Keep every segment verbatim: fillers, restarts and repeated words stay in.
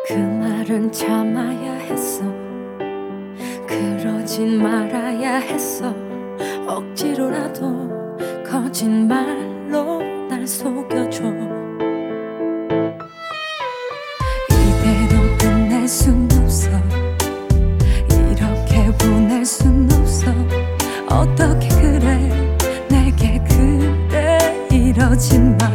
그 말은 참아야 했어. 그러진 말아야 했어. 억지로라도 거짓말로 날 속여줘. 이대로 끝낼 순 없어. 이렇게 보낼 순 없어. 어떻게 그래 내게 그래 이러지 마.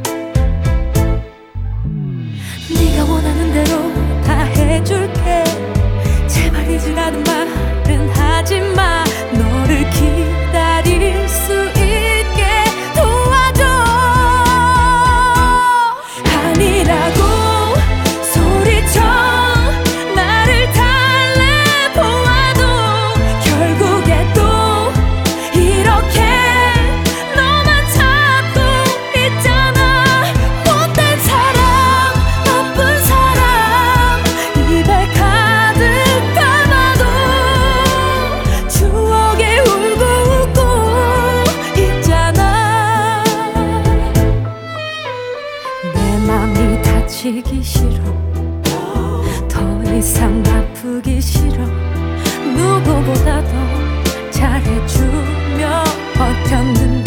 네가 원하는 대로 다 해줄게. 제발 잊으라는 말은 하지마. 너를 기다릴 수 있게 도와줘. 아니라고 소리쳐 나를 달래보아도 결국에 또 이렇게 너만 찾고 있잖아. 못된 사람, 나쁜 사람, 입에 가득 담아도 추억에 울고 웃고 있잖아. 내 맘이 다치기 싫어. 더 이상 아프기 싫어. 누구보다 더 잘해주며 버텼는데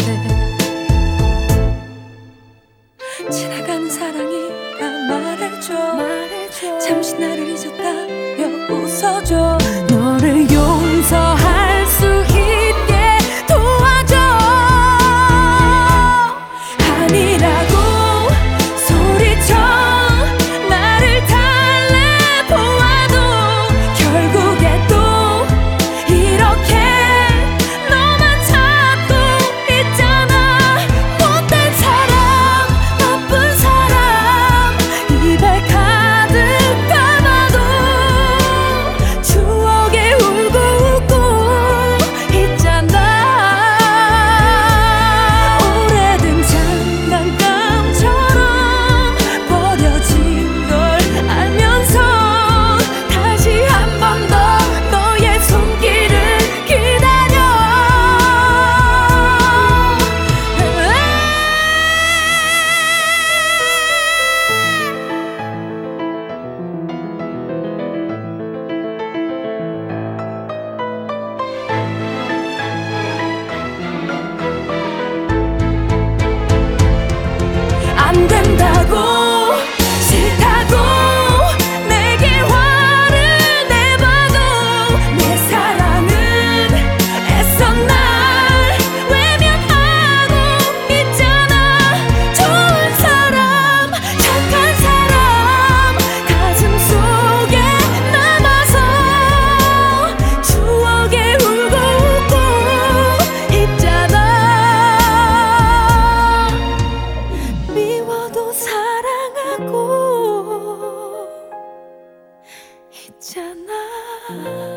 지나가는 사랑이라 말해줘. 말해줘. 잠시 나를 잊었다며 웃어줘. 너를 용서할 수 있게 도와줘. 아니라고 소리쳐 나를 달래보아도 결국에 또 이렇게 너만 찾고 있잖아. 못된 사람, 나쁜 사람, 입에 가득 담아도 추억에 울고 웃고 있잖아. 오래된 장난감처럼 버려진 걸 알면서 다시 한 번 더 너의 손길을 기다려. 안 된다고 싫다고 내게 화를 내봐도 내 사랑은 애써 날 외면하고 있잖아. 좋은 사람, 착한 사람 가슴 속에 남아서 추억에 울고 웃고 있잖아. 미워도 사랑하고 있잖아.